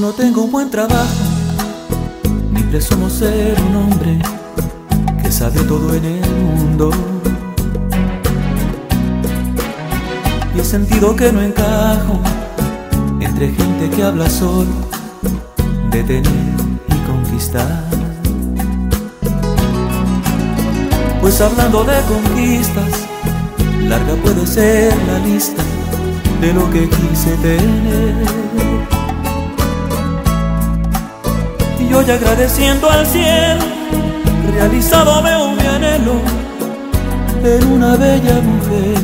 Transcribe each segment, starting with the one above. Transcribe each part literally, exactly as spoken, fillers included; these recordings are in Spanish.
no tengo un buen trabajo, ni presumo ser un hombre que sabe todo en el mundo. Y he sentido que no encajo entre gente que habla solo de tener y conquistar. Pues hablando de conquistas, larga puede ser la lista de lo que quise tener. Y hoy agradeciendo al cielo, realizado veo mi anhelo en una bella mujer.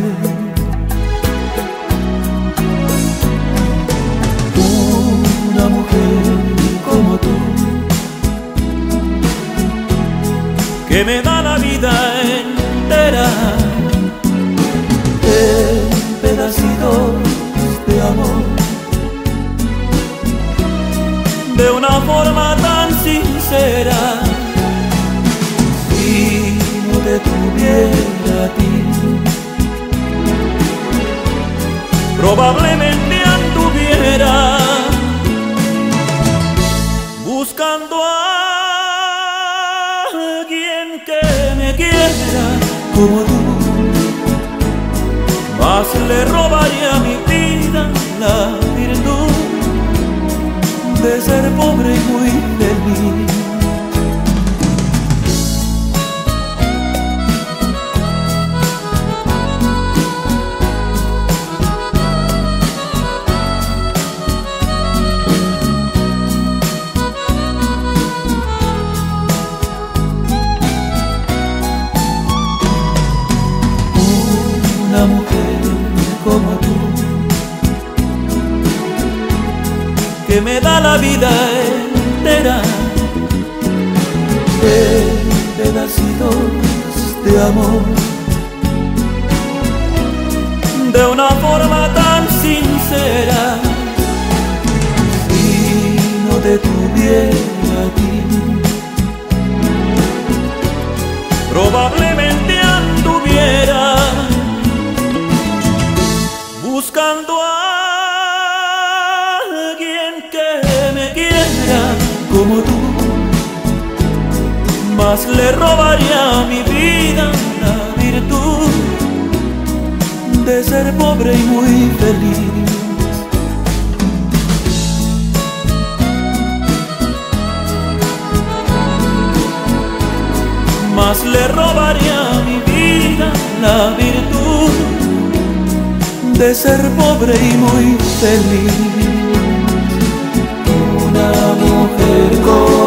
Una mujer como tú, que me da la vida entera en pedacitos de amor, de una forma tan sincera. Si no te tuviera a ti, probablemente anduviera buscando a alguien que me quiera como tú, mas le robaría a mi vida la virtud de ser pobre y muy feliz. Una mujer como tú, que me da la vida entera en pedacitos de amor, de una forma tan sincera. Si no te tuviera a ti, probablemente anduviera buscando a alguien que me quiera como tú, mas le robaría a mi vida la virtud de ser pobre y muy feliz. Mas le robaría a mi vida la virtud de ser pobre y muy feliz. Una mujer con